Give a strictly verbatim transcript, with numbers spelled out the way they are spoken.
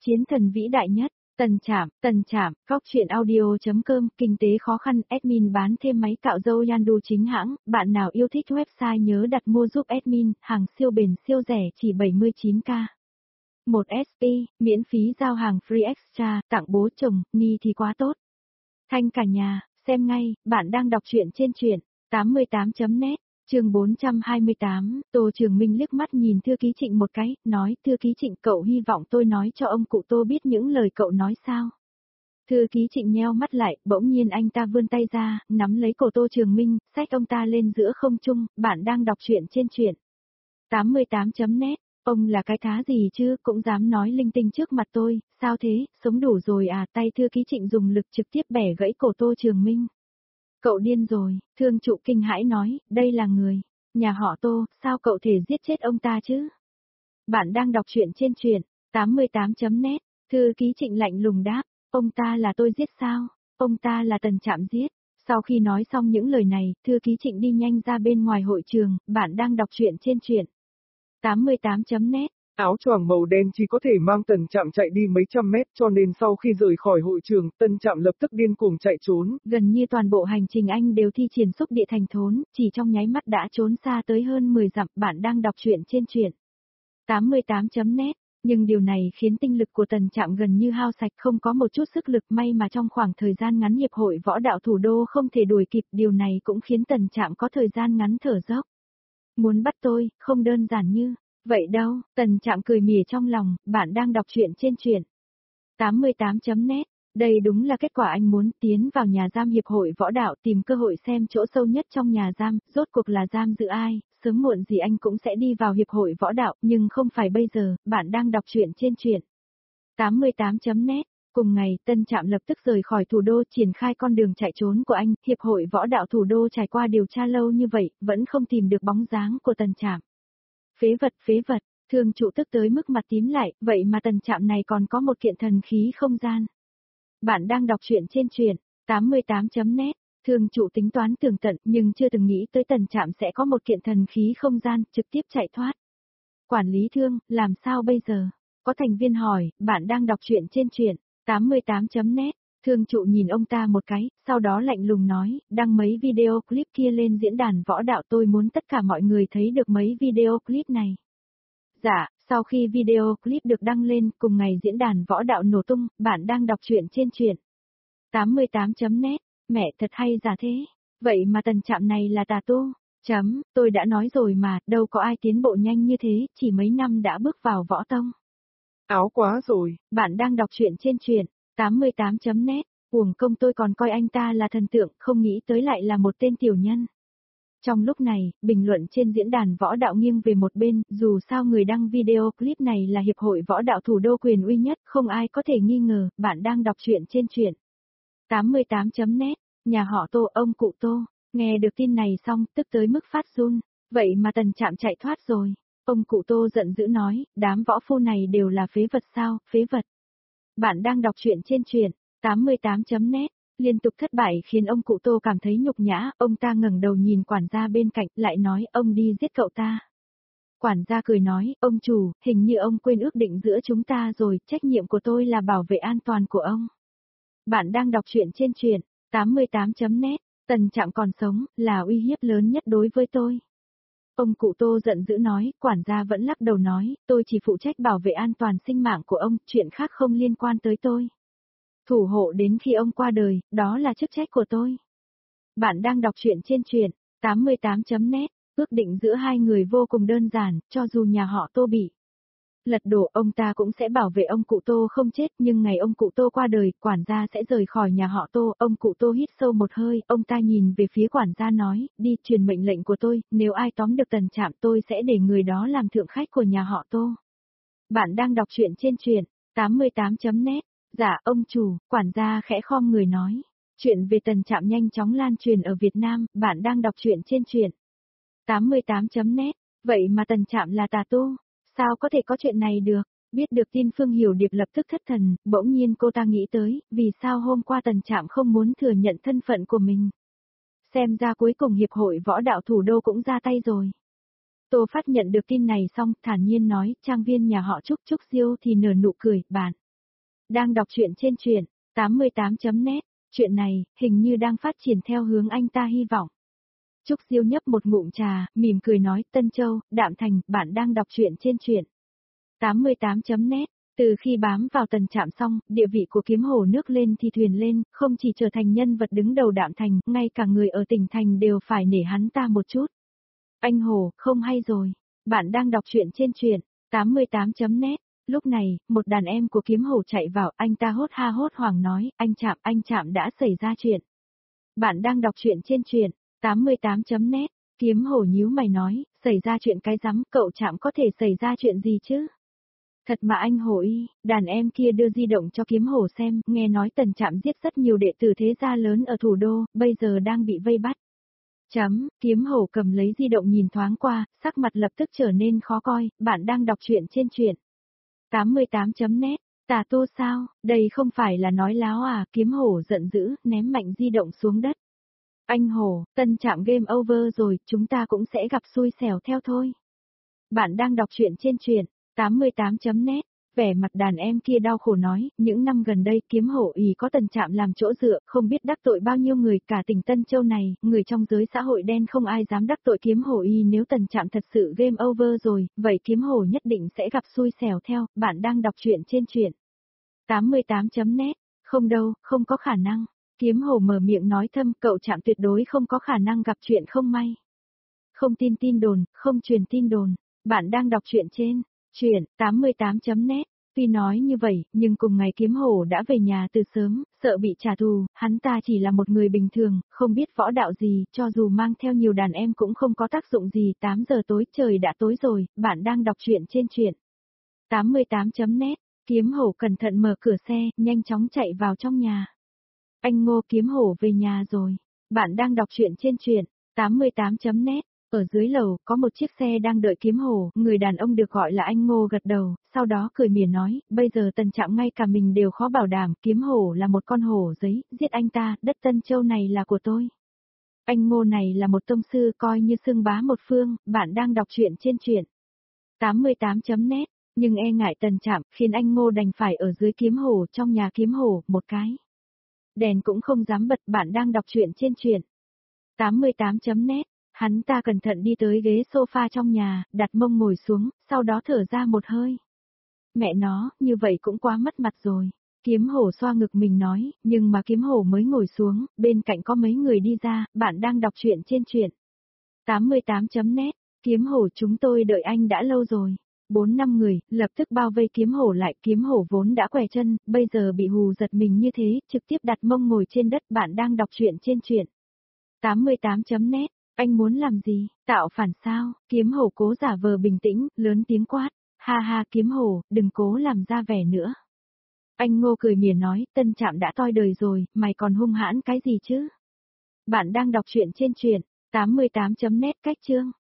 Chiến thần vĩ đại nhất, Tần Trạm, Tần Trạm, Góc truyện audio chấm com, kinh tế khó khăn, admin bán thêm máy cạo râu Yandu chính hãng, bạn nào yêu thích website nhớ đặt mua giúp admin, hàng siêu bền siêu rẻ chỉ bảy mươi chín k. một ét pê, miễn phí giao hàng free extra, tặng bố chồng, ni thì quá tốt. Thanh cả nhà, xem ngay, bạn đang đọc truyện trên truyện tám mươi tám chấm net. Chương bốn trăm hai mươi tám, Tô Trường Minh liếc mắt nhìn thư ký Trịnh một cái, nói, thư ký Trịnh, cậu hy vọng tôi nói cho ông cụ Tô biết những lời cậu nói sao? Thư ký Trịnh nheo mắt lại, bỗng nhiên anh ta vươn tay ra, nắm lấy cổ Tô Trường Minh, xách ông ta lên giữa không trung, bạn đang đọc truyện trên truyện tám mươi tám chấm net, ông là cái thá gì chứ, cũng dám nói linh tinh trước mặt tôi, sao thế, sống đủ rồi à, tay thư ký Trịnh dùng lực trực tiếp bẻ gãy cổ Tô Trường Minh. Cậu điên rồi, thương trụ kinh hãi nói, đây là người, nhà họ Tô, sao cậu thể giết chết ông ta chứ? Bạn đang đọc truyện trên truyện tám mươi tám chấm net, thư ký Trịnh lạnh lùng đáp, ông ta là tôi giết sao? Ông ta là Tần Trạm giết. Sau khi nói xong những lời này, thư ký Trịnh đi nhanh ra bên ngoài hội trường, bạn đang đọc truyện trên truyện tám mươi tám chấm net. Áo choàng màu đen chỉ có thể mang Tần Trạm chạy đi mấy trăm mét, cho nên sau khi rời khỏi hội trường, Tần Trạm lập tức điên cuồng chạy trốn. Gần như toàn bộ hành trình anh đều thi triển xúc địa thành thốn, chỉ trong nháy mắt đã trốn xa tới hơn mười dặm. Bạn đang đọc truyện trên truyện tám mươi tám chấm net. Nhưng điều này khiến tinh lực của Tần Trạm gần như hao sạch, không có một chút sức lực, may mà trong khoảng thời gian ngắn hiệp hội võ đạo thủ đô không thể đuổi kịp, điều này cũng khiến Tần Trạm có thời gian ngắn thở dốc. Muốn bắt tôi, không đơn giản như vậy đâu, Tần Trạm cười mỉa trong lòng, bạn đang đọc truyện trên truyện tám mươi tám chấm net. Đây đúng là kết quả anh muốn, tiến vào nhà giam hiệp hội võ đạo, tìm cơ hội xem chỗ sâu nhất trong nhà giam, rốt cuộc là giam giữ ai, sớm muộn gì anh cũng sẽ đi vào hiệp hội võ đạo, nhưng không phải bây giờ. Bạn đang đọc truyện trên truyện tám mươi tám chấm net. Cùng ngày, Tân Trạm lập tức rời khỏi thủ đô, triển khai con đường chạy trốn của anh. Hiệp hội võ đạo thủ đô trải qua điều tra lâu như vậy, vẫn không tìm được bóng dáng của Tần Trạm. Phế vật, phế vật, thương trụ tức tới mức mặt tím lại, vậy mà Tần Trạm này còn có một kiện thần khí không gian. Bạn đang đọc truyện trên truyện tám mươi tám chấm net, thương trụ tính toán tường tận, nhưng chưa từng nghĩ tới Tần Trạm sẽ có một kiện thần khí không gian, trực tiếp chạy thoát. Quản lý Thương, làm sao bây giờ? Có thành viên hỏi, bạn đang đọc truyện trên truyện tám mươi tám chấm net, thương trụ nhìn ông ta một cái, sau đó lạnh lùng nói, đăng mấy video clip kia lên diễn đàn võ đạo, tôi muốn tất cả mọi người thấy được mấy video clip này. Dạ, sau khi video clip được đăng lên, cùng ngày diễn đàn võ đạo nổ tung. Bạn đang đọc truyện trên truyện tám mươi tám chấm net, mẹ thật hay giả thế, vậy mà Tần Trạm này là tà tu, chấm, tôi đã nói rồi mà, đâu có ai tiến bộ nhanh như thế, chỉ mấy năm đã bước vào võ tông. Áo quá rồi. Bạn đang đọc truyện trên truyện tám mươi tám chấm net, uổng công tôi còn coi anh ta là thần tượng, không nghĩ tới lại là một tên tiểu nhân. Trong lúc này, bình luận trên diễn đàn võ đạo nghiêng về một bên, dù sao người đăng video clip này là hiệp hội võ đạo thủ đô quyền uy nhất, không ai có thể nghi ngờ. Bạn đang đọc truyện trên truyện tám mươi tám chấm net, nhà họ Tô, ông cụ Tô, nghe được tin này xong, tức tới mức phát run, vậy mà Tần Trạm chạy thoát rồi. Ông cụ Tô giận dữ nói, đám võ phu này đều là phế vật sao, phế vật. Bạn đang đọc truyện trên truyện tám mươi tám chấm net. Liên tục thất bại khiến ông cụ Tô cảm thấy nhục nhã, ông ta ngẩng đầu nhìn quản gia bên cạnh, lại nói, ông đi giết cậu ta. Quản gia cười nói, ông chủ, hình như ông quên ước định giữa chúng ta rồi, trách nhiệm của tôi là bảo vệ an toàn của ông. Bạn đang đọc truyện trên truyện tám mươi tám chấm net, Tần Trạm còn sống, là uy hiếp lớn nhất đối với tôi. Ông cụ Tô giận dữ nói, quản gia vẫn lắc đầu nói, tôi chỉ phụ trách bảo vệ an toàn sinh mạng của ông, chuyện khác không liên quan tới tôi. Thủ hộ đến khi ông qua đời, đó là chức trách của tôi. Bạn đang đọc truyện trên truyện tám mươi tám chấm net, ước định giữa hai người vô cùng đơn giản, cho dù nhà họ Tô bị lật đổ, ông ta cũng sẽ bảo vệ ông cụ Tô không chết, nhưng ngày ông cụ Tô qua đời, quản gia sẽ rời khỏi nhà họ Tô. Ông cụ Tô hít sâu một hơi, ông ta nhìn về phía quản gia nói, đi truyền mệnh lệnh của tôi, nếu ai tóm được Tần Trạm tôi sẽ để người đó làm thượng khách của nhà họ Tô. Bạn đang đọc truyện trên truyện tám mươi tám chấm net. Dạ, ông chủ, quản gia khẽ khom người nói. Chuyện về Tần Trạm nhanh chóng lan truyền ở Việt Nam. Bạn đang đọc truyện trên truyện tám mươi tám chấm net. Vậy mà Tần Trạm là tà tu, sao có thể có chuyện này được? Biết được tin, Phương Hiểu Điệp lập tức thất thần, bỗng nhiên cô ta nghĩ tới, vì sao hôm qua Tần Trạm không muốn thừa nhận thân phận của mình. Xem ra cuối cùng hiệp hội võ đạo thủ đô cũng ra tay rồi. Tô Phát nhận được tin này xong, thản nhiên nói, trang viên nhà họ Trúc Trúc Diêu thì nở nụ cười, bạn. Đang đọc truyện trên truyện tám mươi tám chấm net, chuyện này, hình như đang phát triển theo hướng anh ta hy vọng. Trúc Diêu nhấp một ngụm trà, mỉm cười nói, Tân Châu, Đạm Thành, bạn đang đọc truyện trên truyện tám mươi tám chấm net. Từ khi bám vào Tần Trạm xong, địa vị của Kiếm Hổ nước lên thì thuyền lên, không chỉ trở thành nhân vật đứng đầu Đạm Thành, ngay cả người ở tỉnh thành đều phải nể hắn ta một chút. Anh Hổ, không hay rồi. Bạn đang đọc truyện trên truyện tám mươi tám chấm net. Lúc này, một đàn em của Kiếm Hổ chạy vào, anh ta hốt ha hốt hoảng nói, anh Trạm, anh Trạm đã xảy ra chuyện. Bạn đang đọc truyện trên truyện tám mươi tám chấm net. Kiếm Hổ nhíu mày nói, xảy ra chuyện cái rắm, cậu Trạm có thể xảy ra chuyện gì chứ? Thật mà anh Hổ y, đàn em kia đưa di động cho Kiếm Hổ xem, nghe nói Tần Trạm giết rất nhiều đệ tử thế gia lớn ở thủ đô, bây giờ đang bị vây bắt. Chấm, Kiếm Hổ cầm lấy di động nhìn thoáng qua, sắc mặt lập tức trở nên khó coi, bạn đang đọc truyện trên truyện tám mươi tám chấm net, tà tô sao, đây không phải là nói láo à, Kiếm Hổ giận dữ, ném mạnh di động xuống đất. Anh Hổ, Tân Trạm game over rồi, chúng ta cũng sẽ gặp xui xẻo theo thôi. Bạn đang đọc truyện trên truyện tám mươi tám chấm net, vẻ mặt đàn em kia đau khổ nói, những năm gần đây Kiếm Hổ ỷ có Tần Trạm làm chỗ dựa, không biết đắc tội bao nhiêu người, cả tỉnh Tân Châu này, người trong giới xã hội đen không ai dám đắc tội Kiếm Hổ y, nếu Tần Trạm thật sự game over rồi, vậy Kiếm Hổ nhất định sẽ gặp xui xẻo theo. Bạn đang đọc truyện trên truyện tám mươi tám chấm net, không đâu, không có khả năng. Kiếm Hổ mở miệng nói thâm, cậu Trạm tuyệt đối không có khả năng gặp chuyện không may. Không tin tin đồn, không truyền tin đồn. Bạn đang đọc truyện trên truyện tám mươi tám chấm net. Tuy nói như vậy, nhưng cùng ngày Kiếm Hổ đã về nhà từ sớm, sợ bị trả thù, hắn ta chỉ là một người bình thường, không biết võ đạo gì, cho dù mang theo nhiều đàn em cũng không có tác dụng gì. Tám giờ tối, trời đã tối rồi, bạn đang đọc truyện trên truyện tám mươi tám chấm net. Kiếm Hổ cẩn thận mở cửa xe, nhanh chóng chạy vào trong nhà. Anh Ngô, Kiếm Hổ về nhà rồi. Bạn đang đọc truyện trên truyện tám mươi tám chấm net. Ở dưới lầu, có một chiếc xe đang đợi Kiếm Hổ, người đàn ông được gọi là anh Ngô gật đầu, sau đó cười mỉa nói, bây giờ Tần Trạm ngay cả mình đều khó bảo đảm, Kiếm Hổ là một con hổ giấy, giết anh ta, đất Tân Châu này là của tôi. Anh Ngô này là một tông sư, coi như xưng bá một phương. Bạn đang đọc truyện trên truyện tám mươi tám chấm net, nhưng e ngại Tần Trạm, khiến anh Ngô đành phải ở dưới Kiếm Hổ, trong nhà Kiếm Hổ, một cái đèn cũng không dám bật. Bạn đang đọc truyện trên truyện tám mươi tám chấm net. Hắn ta cẩn thận đi tới ghế sofa trong nhà, đặt mông ngồi xuống, sau đó thở ra một hơi. Mẹ nó, như vậy cũng quá mất mặt rồi. Kiếm Hổ xoa ngực mình nói, nhưng mà Kiếm Hổ mới ngồi xuống, bên cạnh có mấy người đi ra. Bạn đang đọc truyện trên truyện tám mươi tám chấm net. Kiếm Hổ, chúng tôi đợi anh đã lâu rồi. Bốn năm người, lập tức bao vây Kiếm Hổ lại. Kiếm Hổ vốn đã què chân, bây giờ bị hù giật mình như thế, trực tiếp đặt mông ngồi trên đất. Bạn đang đọc truyện trên truyện tám mươi tám chấm net. Anh muốn làm gì? Tạo phản sao? Kiếm Hổ cố giả vờ bình tĩnh, lớn tiếng quát. Ha ha, Kiếm Hổ, đừng cố làm ra vẻ nữa. Anh Ngô cười mỉa nói, Tân Trạm đã toi đời rồi, mày còn hung hãn cái gì chứ? Bạn đang đọc truyện trên truyện tám mươi tám chấm net. Cách chương